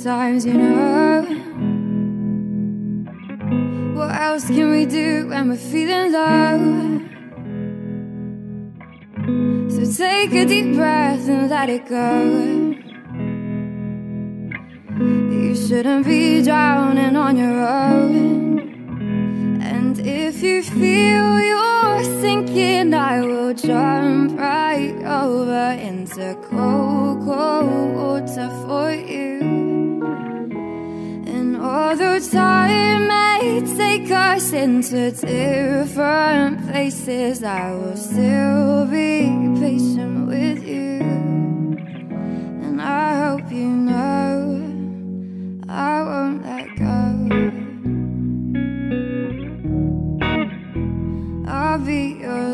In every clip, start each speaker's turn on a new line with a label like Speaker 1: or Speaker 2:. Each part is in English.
Speaker 1: sometimes, you know. What else can we do when we're feeling low? So take a deep breath and let it go. You shouldn't be drowning on your own. And if you feel you're sinking, I will jump right over into cold, cold water for you. And although time may take us into different places, I will still be patient with you. And I hope you know I won't let go. I'll be your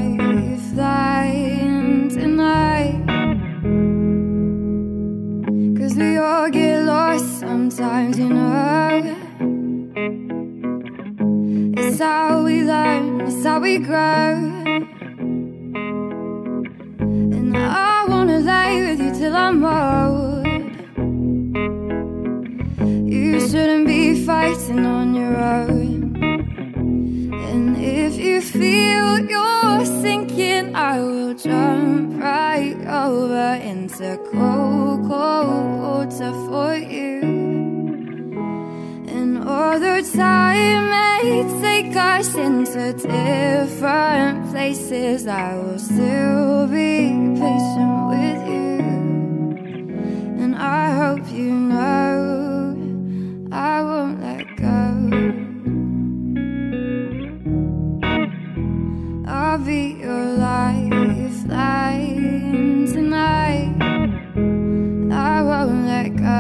Speaker 1: lifeline tonight. 'Cause we all get lost sometimes, you know. It's how we learn, it's how we grow. And I wanna lay with you till I'm old. You shouldn't be fighting on your own. And if you feel you're sinking, I will jump right over into cold, cold water for you. And although time may take us into different places, I will still be patient with you. And I hope you know I won't let go. I'll be your lifeline tonight. I won't let go.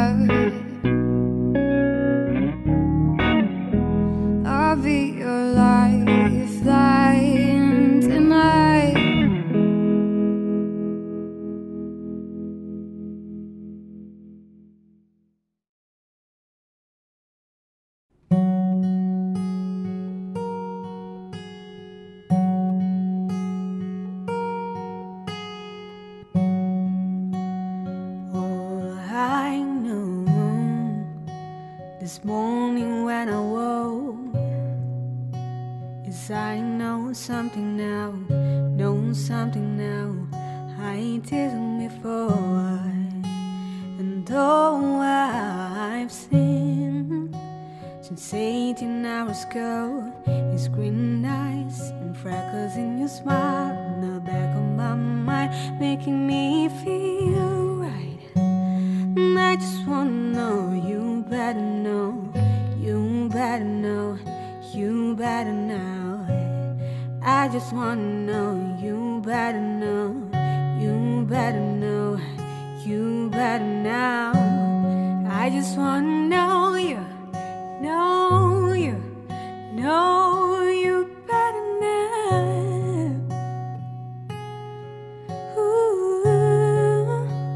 Speaker 1: I'll be your lifeline tonight.
Speaker 2: This morning when I woke, yes, I know something now, know something now I didn't before. And all I've seen since 18 hours ago is green eyes and freckles in your smile in the back of my mind, making me feel right. And I just wanna know, you better know, you better know, you better know. I just wanna know, you better know, you better know, you better know. I just wanna know you, know you, know you better know. Ooh.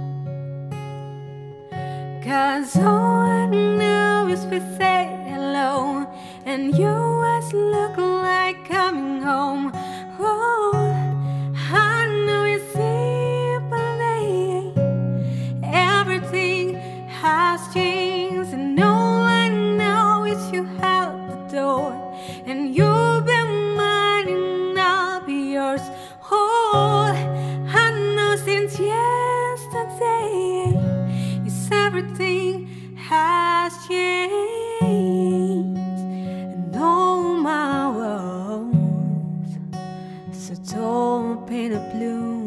Speaker 2: 'Cause all I know is we say hello, and your eyes look like coming home. Oh, I know you see, but everything has changed, and all I know is you held the door, and you'll be mine and I'll be yours. Oh, I know since yesterday, yes, everything has changed, and all my walls so tall, painted blue,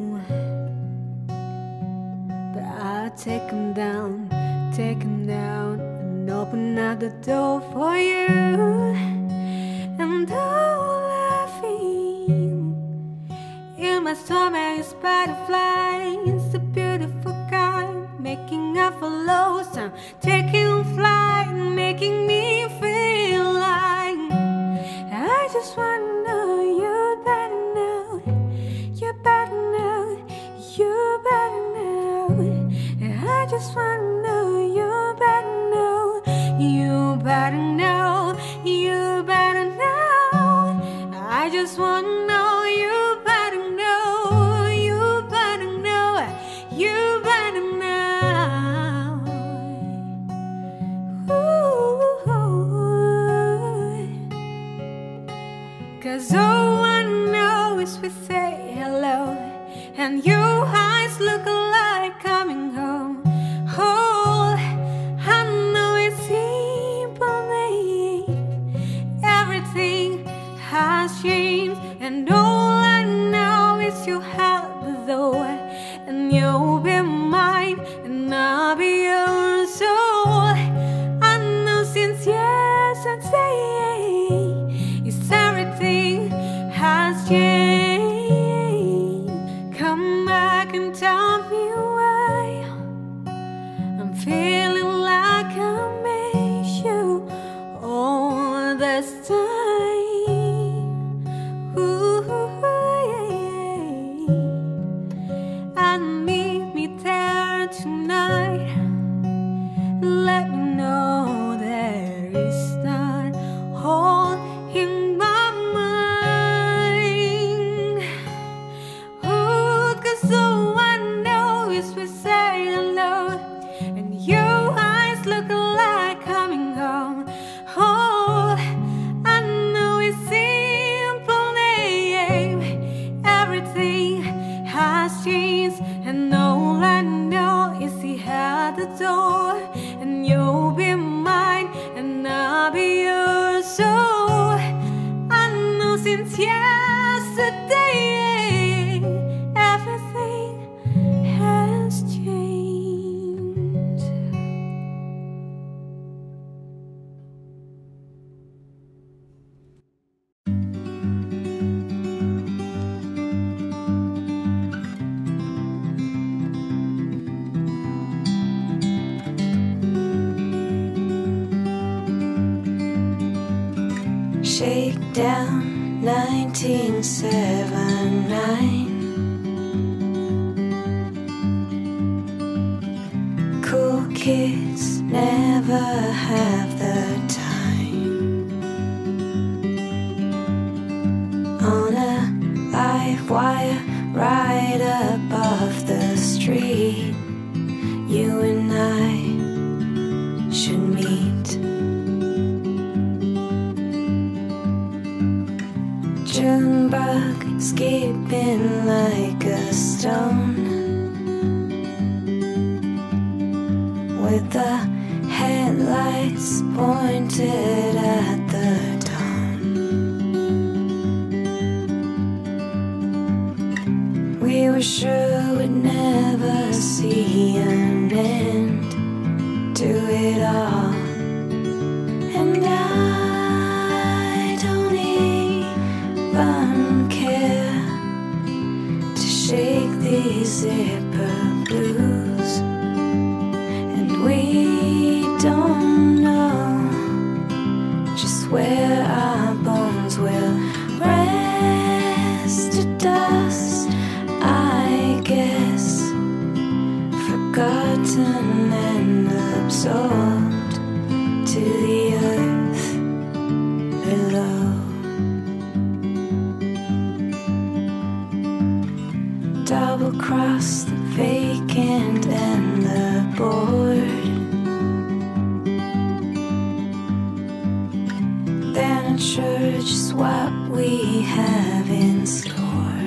Speaker 2: but I take them down, and open up the door for you. And all I feel in my stomach is butterflies, the beautiful kind, making up a low sound, taking flight, making me feel like I just wanna know, you better know, you better know, you better know. I just wanna know, you better know, you better know, you better know. I just wanna know, you better know, you better know, you better know. as we say hello, and your eyes look like coming home. Oh, I know it's simple, everything has changed, and all I know is you have the door, and you'll be mine, and I'll be yours. So I know since yesterday, it's everything has changed. Come back and tell me why I'm feeling like I miss you all this time. Ooh, and meet me there tonight. Let me know there is not all in my mind. Oh, 'cause all I know is we say hello, and your eyes look like coming home. Oh, I know it's simple, everything has changed, and all I know is he had the door, and you'll be mine, and I'll be yours. So I know since yesterday, everything has changed.
Speaker 3: Shakedown 1979. Cool kids never have the time. On a live wire right above the street, you and I should meet. Junebug skipping like a stone, with the headlights pointed at the dawn. We were sure we'd never see an end to it all, and I don't even care to shake these zipper blues, and we don't know just where our bones will rest to dust, I guess, forgotten and absorbed to the earth below. Double-cross the vacant and the bored, then a church is what we have in store.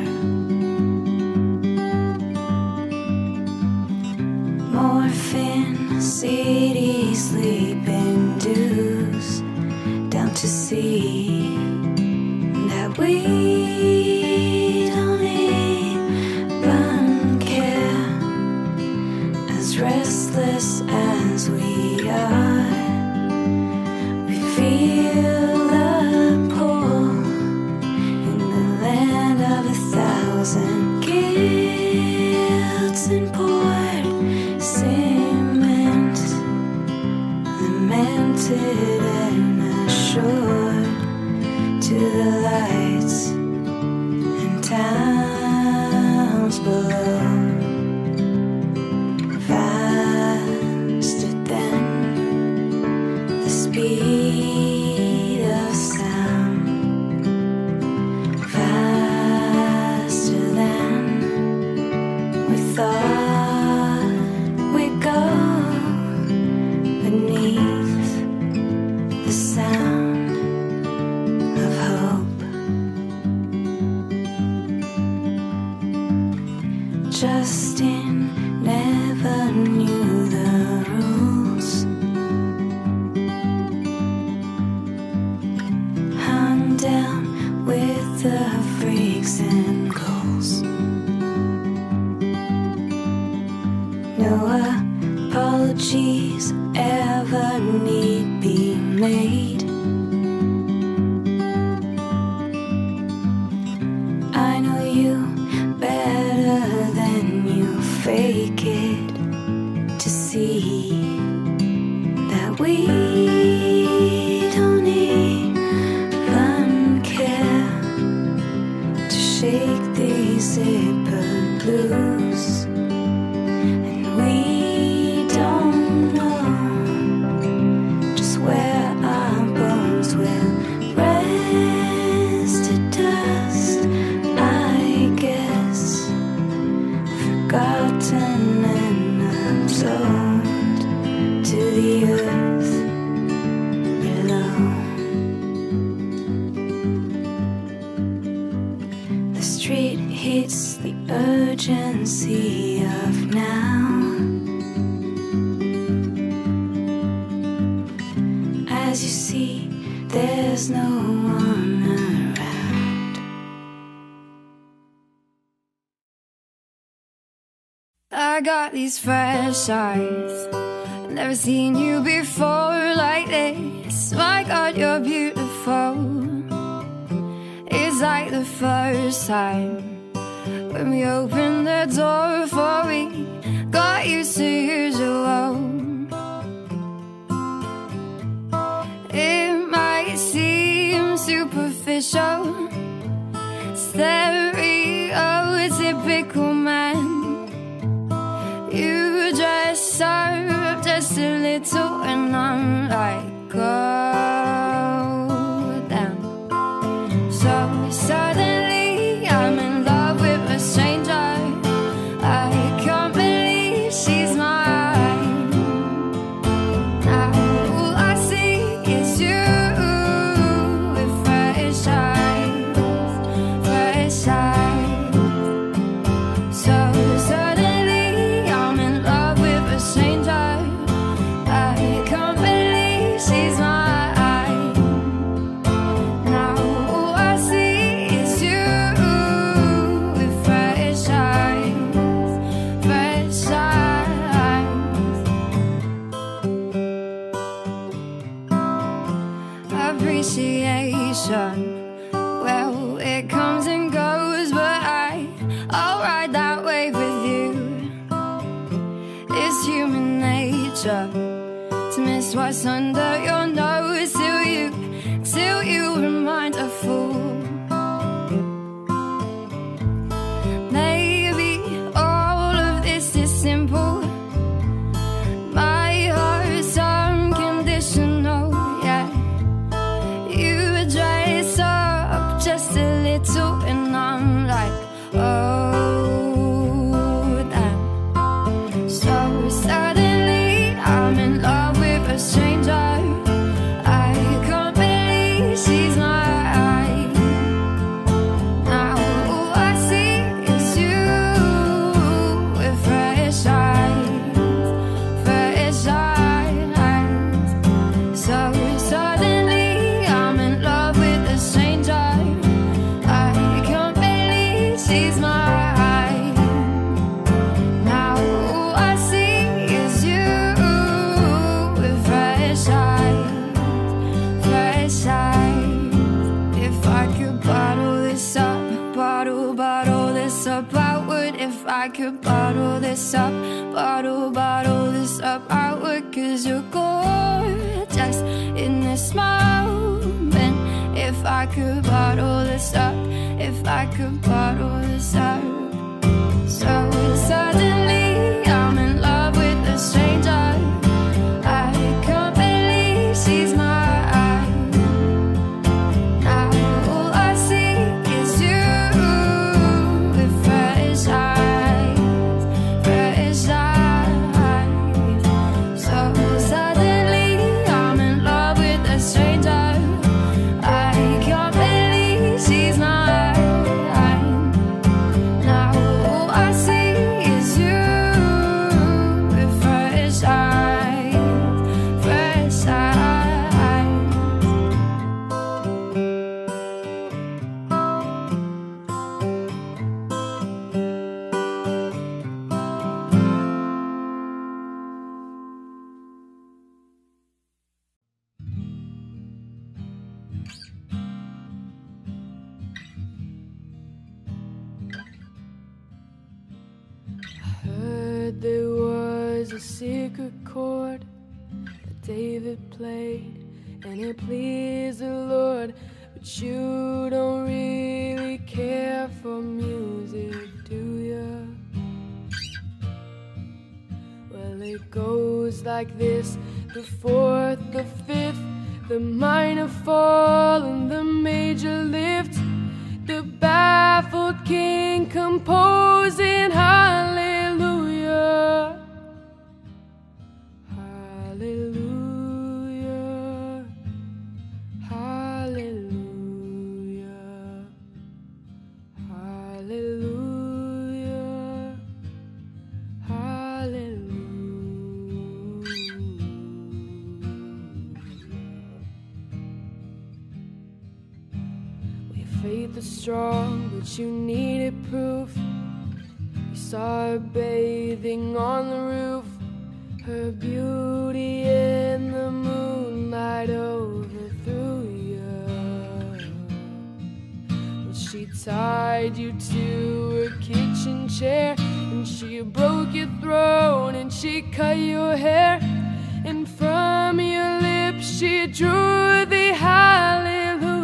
Speaker 3: Morphine, city, sleeping dues, down to see that we don't even care, as restless as we are. We feel the pull in the land of 1,000 guilds and poured cement, lamented and assured to the lights and towns below. Faster than the speed of sound, faster than we thought we'd go, beneath the sound of hope. need be made. I know you better than you fake it, to see that we don't even care to shake these zipper blues. And we don't know just where our bones will rest to dust, I guess, forgotten and absorbed to the earth below. The street hits the urgency of now. As you see, there's no one around.
Speaker 1: I got these fresh eyes, never seen you before like this. My God, you're beautiful. It's like the first time when we opened the door before we got used to usual. It might seem superficial, stereotypical man. You dress up just a little and I'm like, go down. So suddenly I'm in love with a stranger. I can't believe she's mine. Now all I see is you with fresh eyes, fresh eyes. So suddenly I'm in love with a stranger. I can't believe she's mine. Now all I see is you with fresh eyes, fresh eyes. Appreciation, well, it comes and goes, but I'll ride that wave with you. It's human nature to miss what's under your nose till you remind a fool. Maybe all of this is simple. My heart's unconditional, yeah. You dress up just a little and I'm like, oh, damn. So suddenly I'm in love with a stranger. I can't believe she's mine. Now all I see is you with fresh eyes, fresh eyes. So suddenly I'm in love with a stranger. I can't believe she's mine. Now all I see is you with fresh eyes, fresh eyes. If I could bottle this up, bottle this up, I would. If I could bottle this up, bottle this up, I would. 'Cause you're gorgeous in this moment. If I could bottle this up, if I could bottle this up. So suddenly I'm in love with a stranger. I can't believe she's mine. Now all I see is you with fresh eyes, fresh eyes. So suddenly I'm in love with a stranger. I can't believe she's mine.
Speaker 4: a secret chord that David played, and it pleased the Lord. But you don't really care for music, do ya? Well, it goes like this: the fourth, the fifth, the minor fall, and the major lift. The baffled king composing hallelujah, hallelujah, hallelujah, hallelujah, hallelujah. Faith is strong, but you needed proof. You saw her bathing on the roof, her beauty in the moonlight overthrew you. Well, she tied you to her kitchen chair, and she broke your throat, and she cut your hair, and from your lips she drew the hallelujah.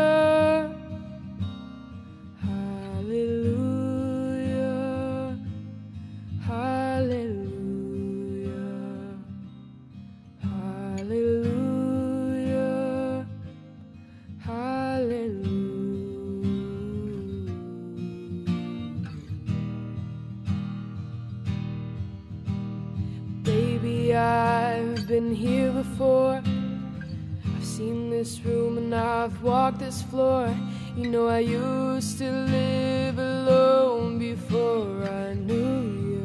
Speaker 4: I've been here before. I've seen this room and I've walked this floor. You know, I used to live alone before I knew you.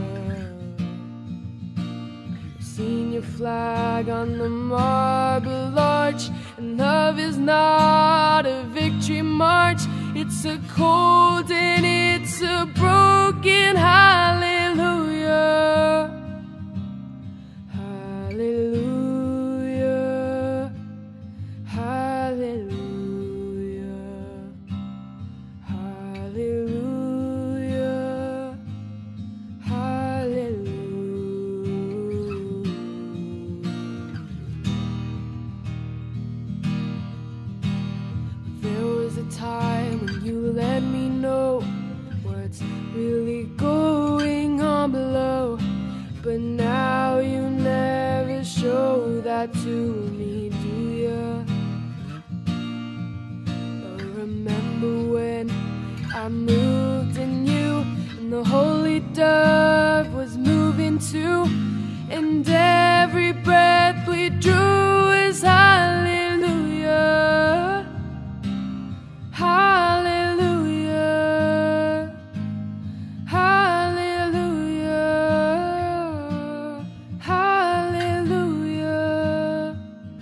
Speaker 4: I've seen your flag on the marble arch, and love is not a victory march. It's a cold and it's a broken hallelujah. Hallelujah, hallelujah, hallelujah, hallelujah. There was a time when you let me know what's really going on below, but now you never show that to me, do ya? But remember when I moved in you, and the holy dove was moving too, and every breath we drew is hallelujah, hallelujah, hallelujah, hallelujah,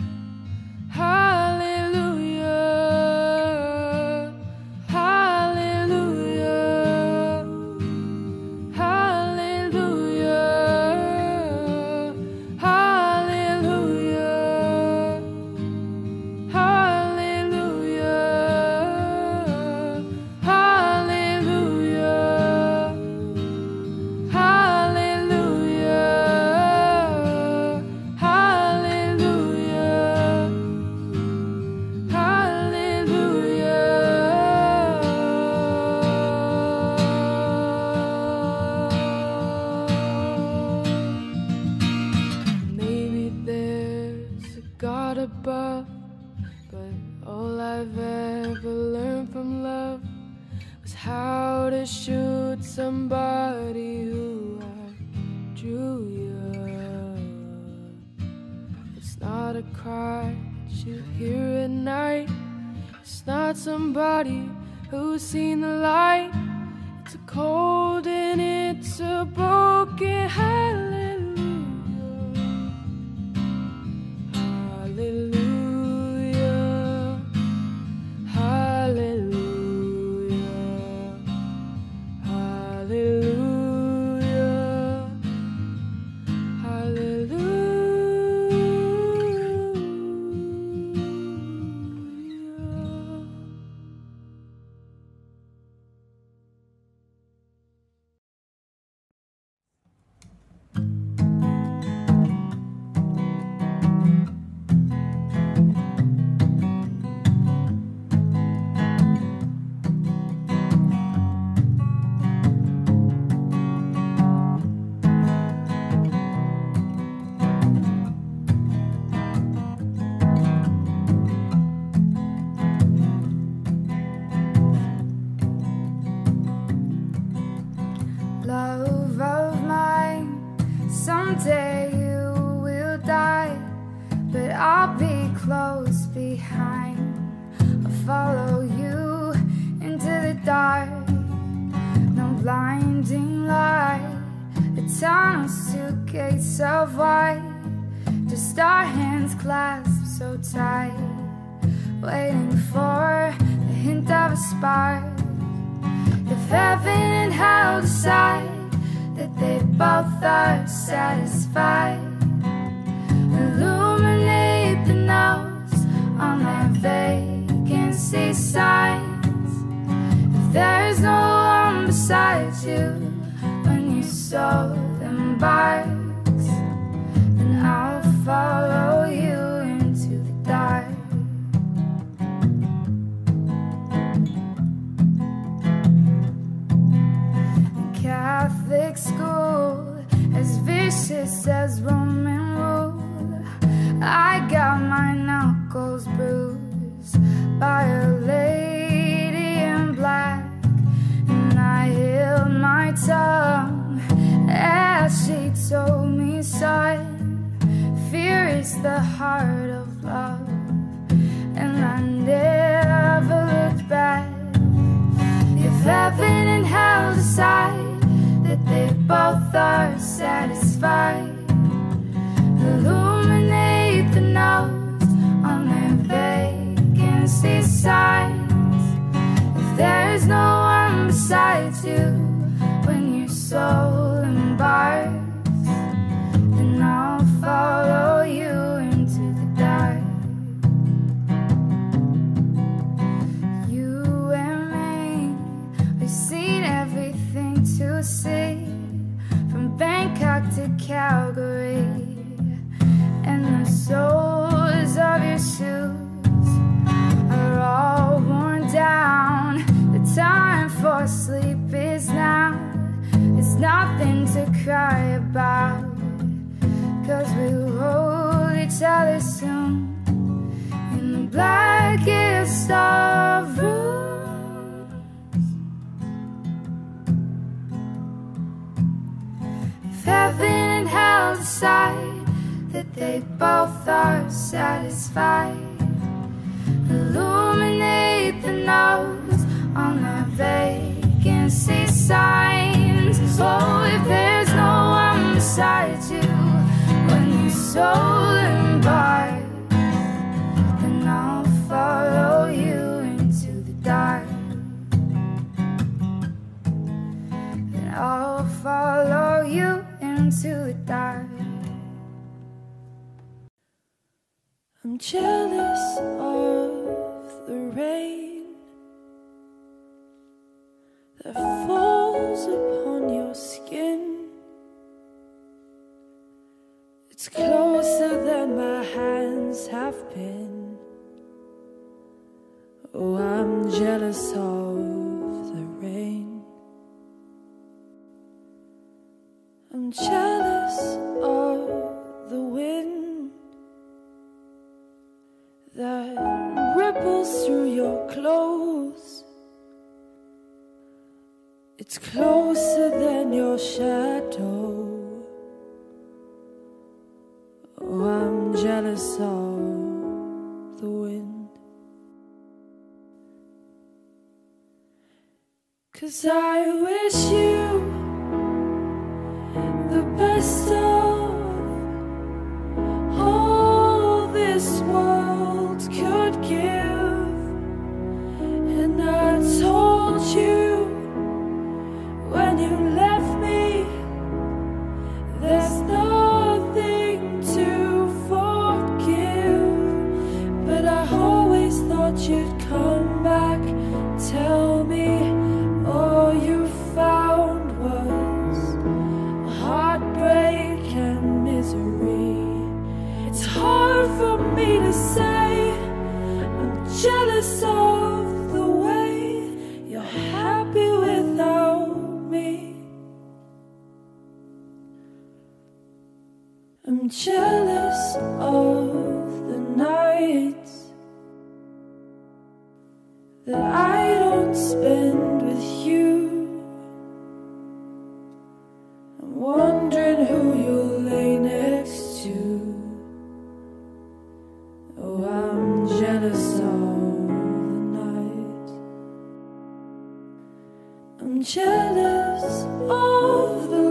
Speaker 4: hallelujah, hallelujah, hallelujah, hallelujah, God above, but all I've ever learned from love was how to shoot somebody who I drew you. It's not a cry that you hear at night. It's not somebody who's seen the light. It's a cold and it's a broken hallelujah. Hallelujah, hallelujah, hallelujah, hallelujah.
Speaker 1: close behind. I'll follow you into the dark. No blinding light, the tunnels to gates of white. Just our hands clasped so tight, waiting for the hint of a spark. If heaven and hell decide that they both are satisfied, illuminate the notes on their vacancy signs. If there's no one beside you when you sow them barks, then I'll follow you into the dark. The Catholic school, as vicious as Roman rule. I got my knuckles bruised by a lady in black, and I held my tongue as she told me, son, fear is the heart of love. And I never looked back. If heaven and hell decide that they both are satisfied, illuminate the notes on their vacancy signs. If there's no one beside you when your soul embarks, then I'll follow you into the dark. You and me, we've seen everything to see, from Bangkok to Calgary. And the soles of your shoes are all worn down. The time for sleep is now. It's nothing to cry about, 'cause we'll hold each other soon in the blackest of rooms. If heaven and hell decide that they both are satisfied, illuminate the notes on their vacancy signs. So if there's no one beside you when your soul embarks, then I'll follow you into the dark. Then I'll follow you into the dark. I'm jealous of the rain that falls upon your skin. It's closer than my hands have been. Oh, I'm jealous of the rain. I'm jealous of the wind that ripples through your clothes. It's closer than your shadow. Oh, I'm jealous of the wind. 'Cause I wish you the best of all this world could give. And I told you when you left me, there's nothing to forgive. But I always thought you'd come back, tell me all you found was heartbreak and misery. It's hard for me to say I'm jealous of the way you're happy without me. I'm jealous of the nights that I don't spend with you. I'm wondering who you'll lay next to. Oh,
Speaker 3: jealous of the night. I'm jealous of the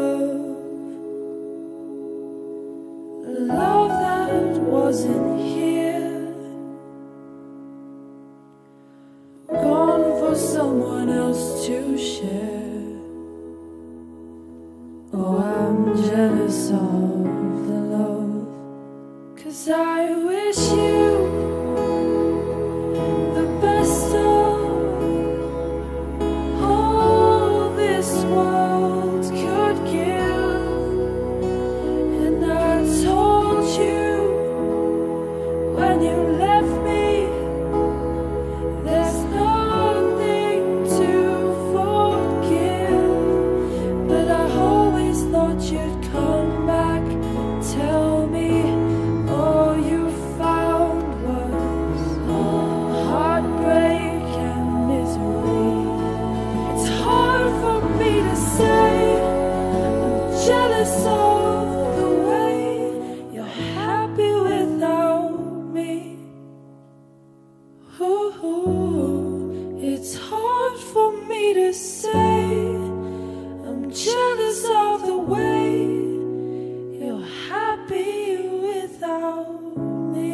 Speaker 3: love that wasn't here, gone for someone else to share. Oh, I'm jealous of the love, 'cause I wish you the best of all this world could give. And I told you when you left me, there's nothing to forgive. But I always thought you'd come back, tell me all you found was heartbreak and misery. It's hard for me to say I'm jealous of the way you're happy without me. Ooh, it's hard for me to say I'm jealous of the way you're happy without me.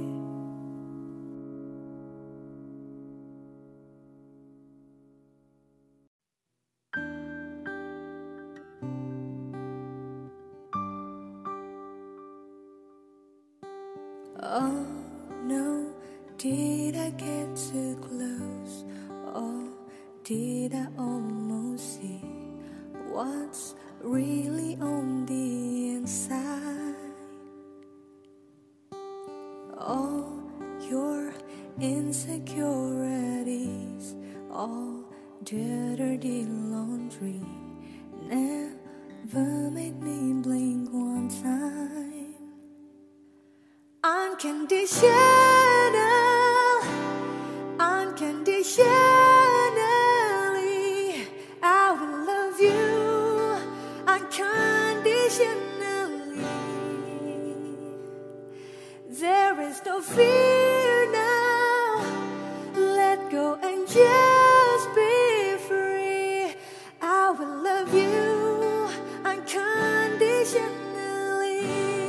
Speaker 2: Oh no, did I get too close? Or did I almost see what's really on the inside? All your insecurities, all dirty laundry, never made me blink one time. Unconditionally, I will love you unconditionally. There is no fear now. Let go and just be free. I will love you unconditionally.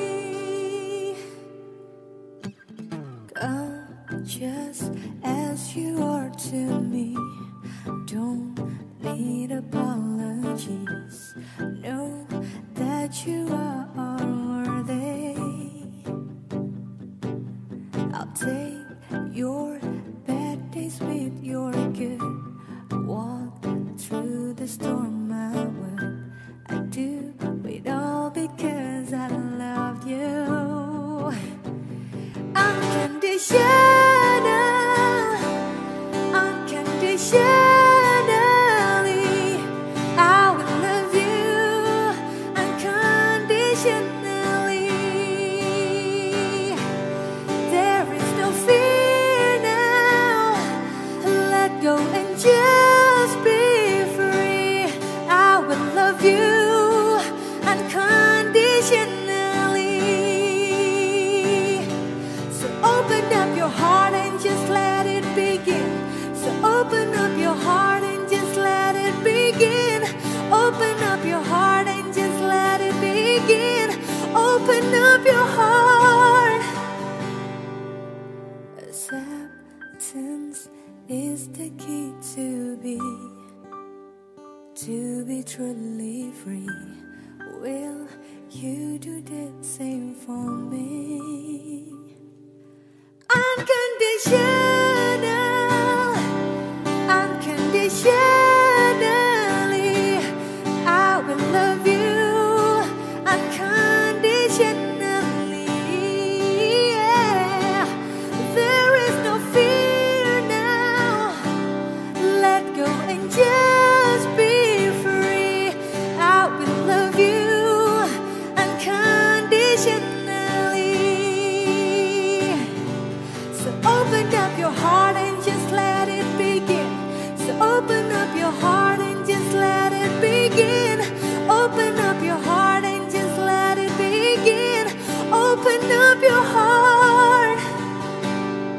Speaker 2: Come just as you are to me. Don't need apologies. Know that you are worthy. I'll take your bad days with your good. Walk through the storm, I will. I do it all because I love you. Unconditionally, I will love you unconditionally. There is no fear now. Let go and just be free. I will love you unconditionally. So open up your heart and just let it begin. So open up your heart and just let it begin. Open up your heart and just let it begin. Open up your heart. Acceptance is the key to be truly free. Will you do the same for me? Unconditionally, I will love you unconditionally. Yeah. There is no fear now. Let go and just be free. I will love you unconditionally. So open up your heart and just let it begin. So open up your heart and just let it begin. Open up your heart and just let it begin. Open up your heart.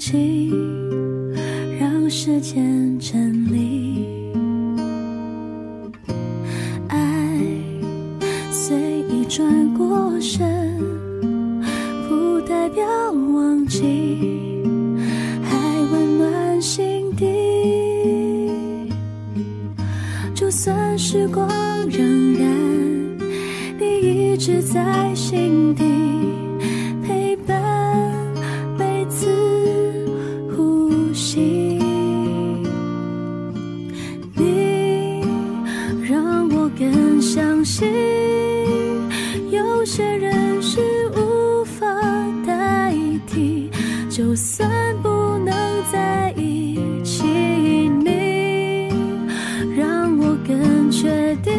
Speaker 1: 气，让时间整理。爱随意转过身，不代表忘记，还温暖心底。就算时光荏苒，你一直在心底，陪伴每次呼吸。你让我更相信，有些人是无法代替，就算不能在一起，你让我更确定，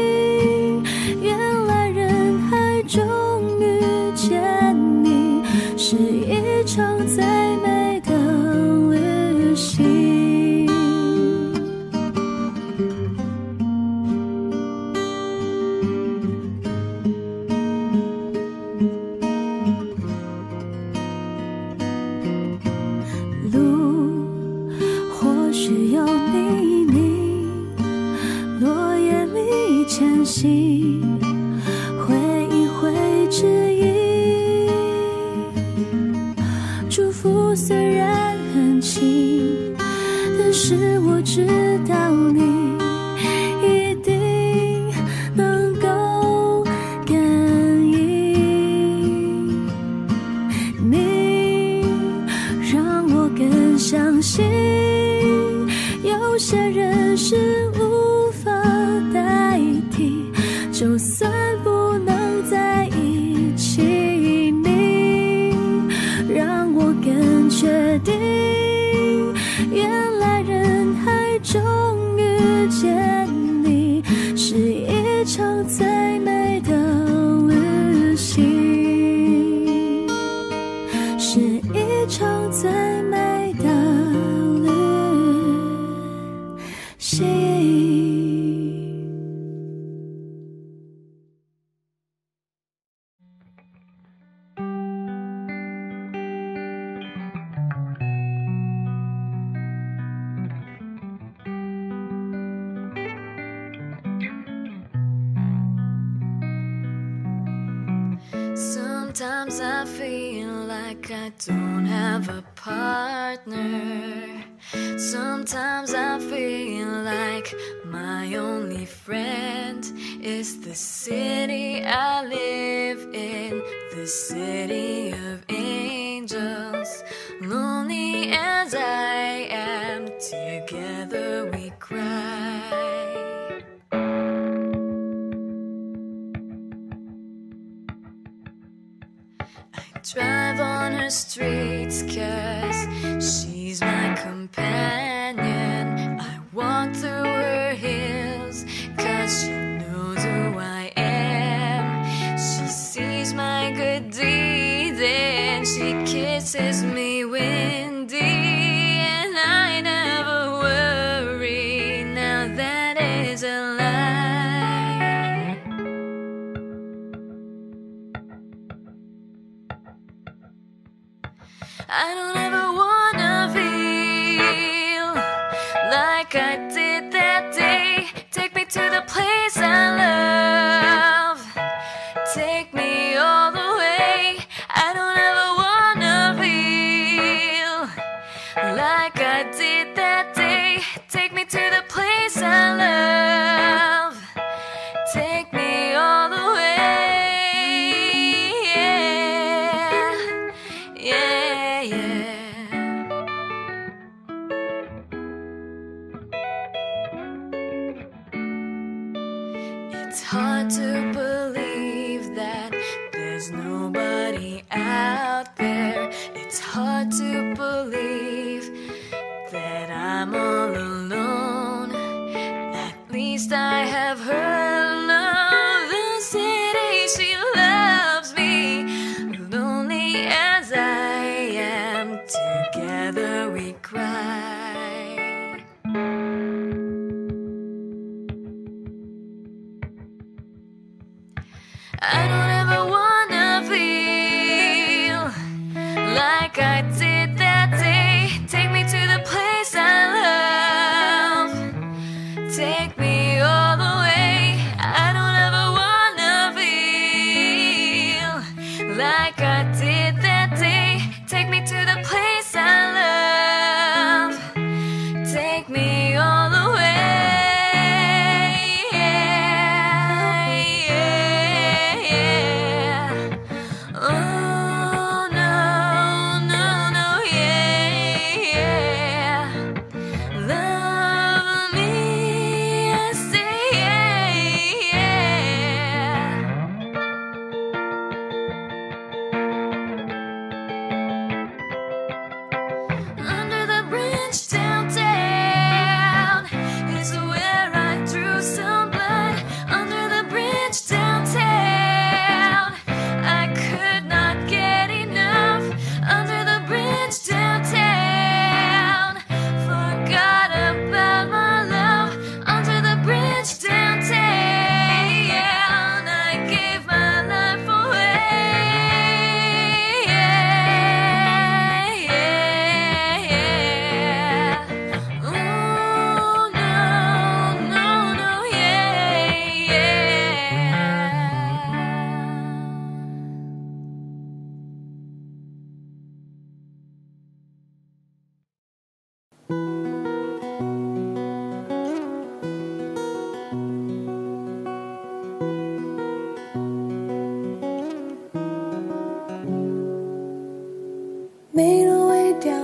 Speaker 1: 原来人海中遇见你，是一场最美的旅行。路或许有泥泞，落叶里前行，挥一挥指引。祝福虽然很轻，但是我知道你一定能够感应。你让我更相信，有些人是无法代替，就算不能在一起，你让我更确定，原来人海中遇见你，是一场最美的旅行，是一场最美的旅行。
Speaker 5: Sometimes I feel like I don't have a partner. Sometimes I feel like my only friend is the city I live in, the city of angels. Lonely as I am, together we cry. Drive on her streets 'cause she's my companion. I walk through her hills 'cause she knows who I am. She sees my good deeds and she kisses me windy, and I never worry, now that is a lie. I don't ever wanna feel like I did that day. Take me to the place I love, take me all the way. I don't ever wanna feel like I did that day. Take me to the place I love, take me all the way. Yeah, yeah. It's hard to believe that there's nobody out there. It's hard to believe that I'm all alone. At least I have her love, the city she loves me. Lonely as I am, together we cry. I don't ever wanna feel like I did that day.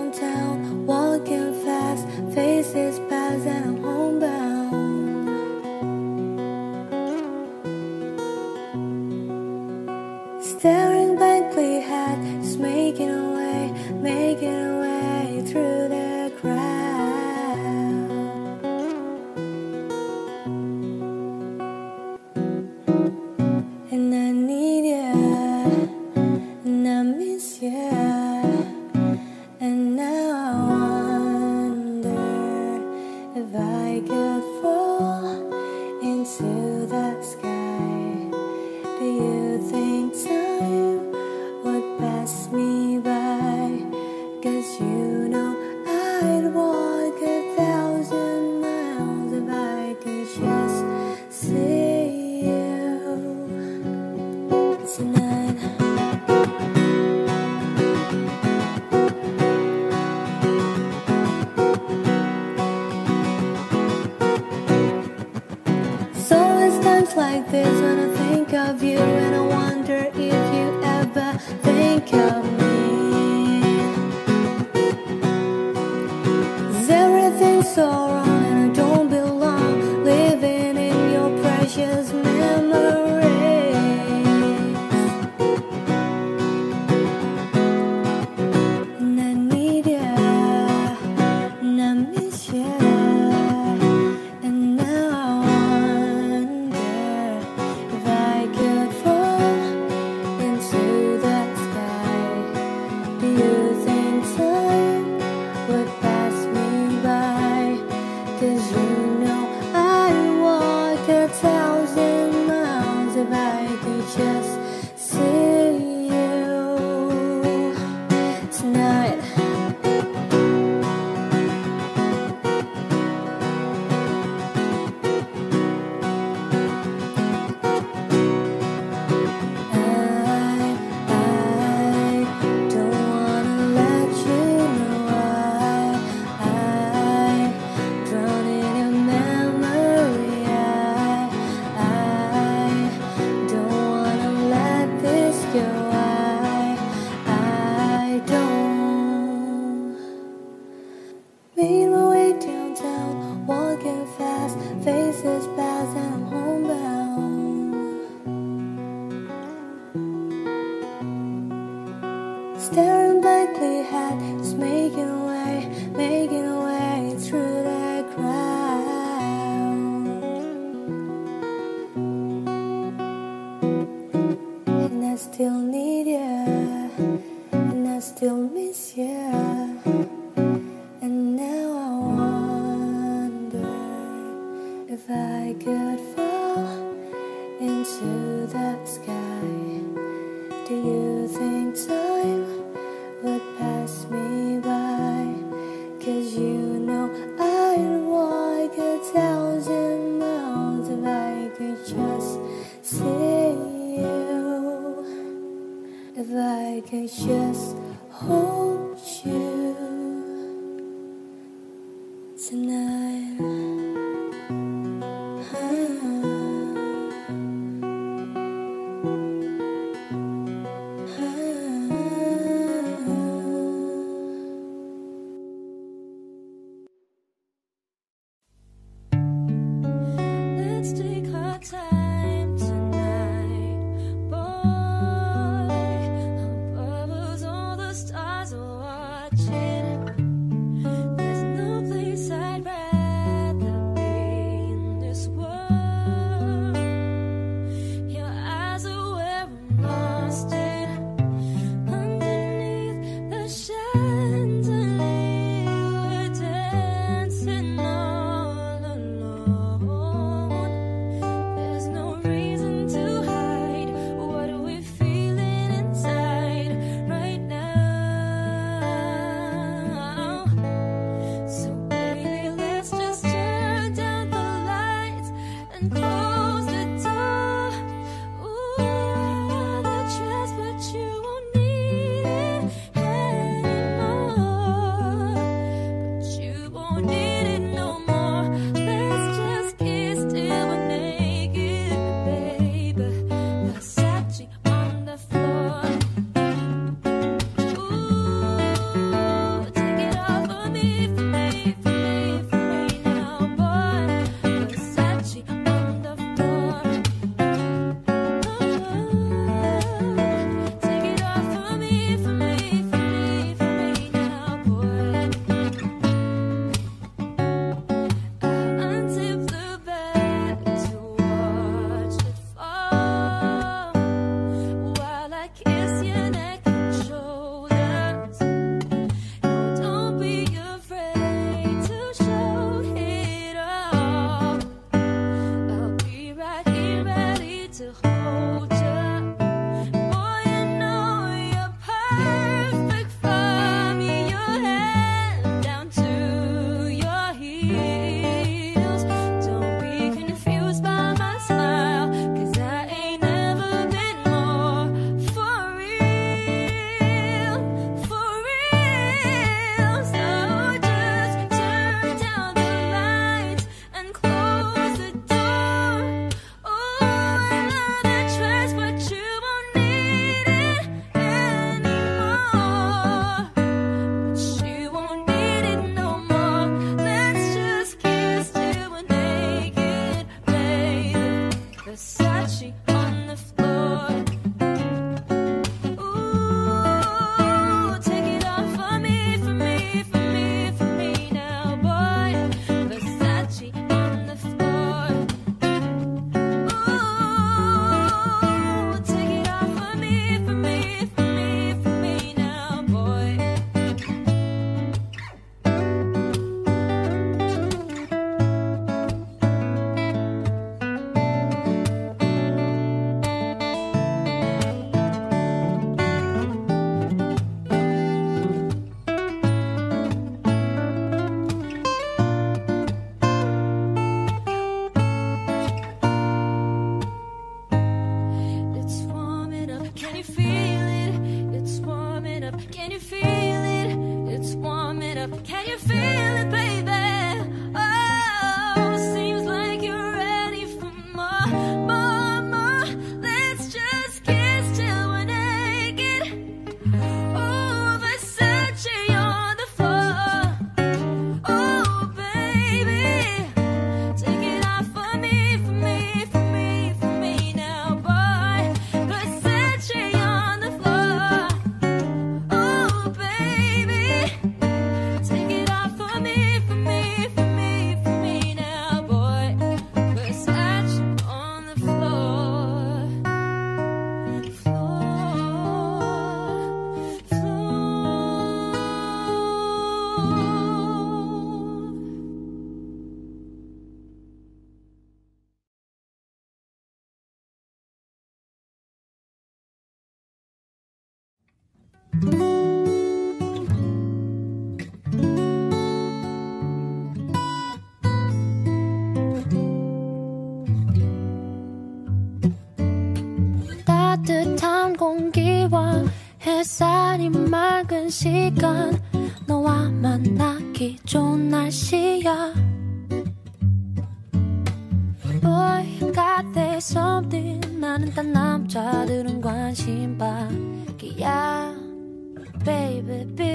Speaker 2: downtown, walking fast, faces pass and I'm homebound. Staring blankly ahead, just making a way through the crowd. And I need you, and I miss you, and now I wonder if I could fall into that sky. Do you think time would pass me by? 'Cause you know I'd walk 1,000 miles if I could just see you tonight. So it's times like this when I think of you, and I wonder if you ever think of me. Is everything so wrong and I don't belong, living in your precious memories? And I need you, and I miss you, and now I wonder if I could fall into that sky. Do you think time would pass me by? 'Cause you know I'd walk 1,000 miles if I could just see you tonight. I don't wanna let you know I drown in your memory. I don't wanna let this go. I don't. Made my way downtown, walking fast, faces pass and I'm homebound. Staring blankly ahead, just making a way through the crowd. And I still need you, and I still miss you, and now I wonder if I could fall into that sky. Do you think time would pass me by? 'Cause you know I'd walk 1,000 miles if I could just see you, if I could just hold you tonight.
Speaker 3: Let's take our time tonight, boy. Above us, all the stars are watching. There's no place I'd rather be in this world. Your eyes are where I'm lost in. Underneath the chandelier, we're dancing all alone. There's no reason to hide what we're feeling inside right now.
Speaker 5: just warm it up. Can you feel it, baby? Oh, seems like you're ready for more, more, more. Let's just kiss till we're naked. Oh, Versace on the floor. Oh, baby, take it off for me, for me, for me, for me now, boy. Versace on the floor. Oh, baby, take it off for me, for me, for me, for me now, boy. Versace on the floor. Floor, floor.
Speaker 6: 따뜻한 공기와 햇살이 맑은 시간 너와 만나기 좋은 날씨야 Boy, you got that something 나는 딴 남자들은 관심 밖이야 Baby,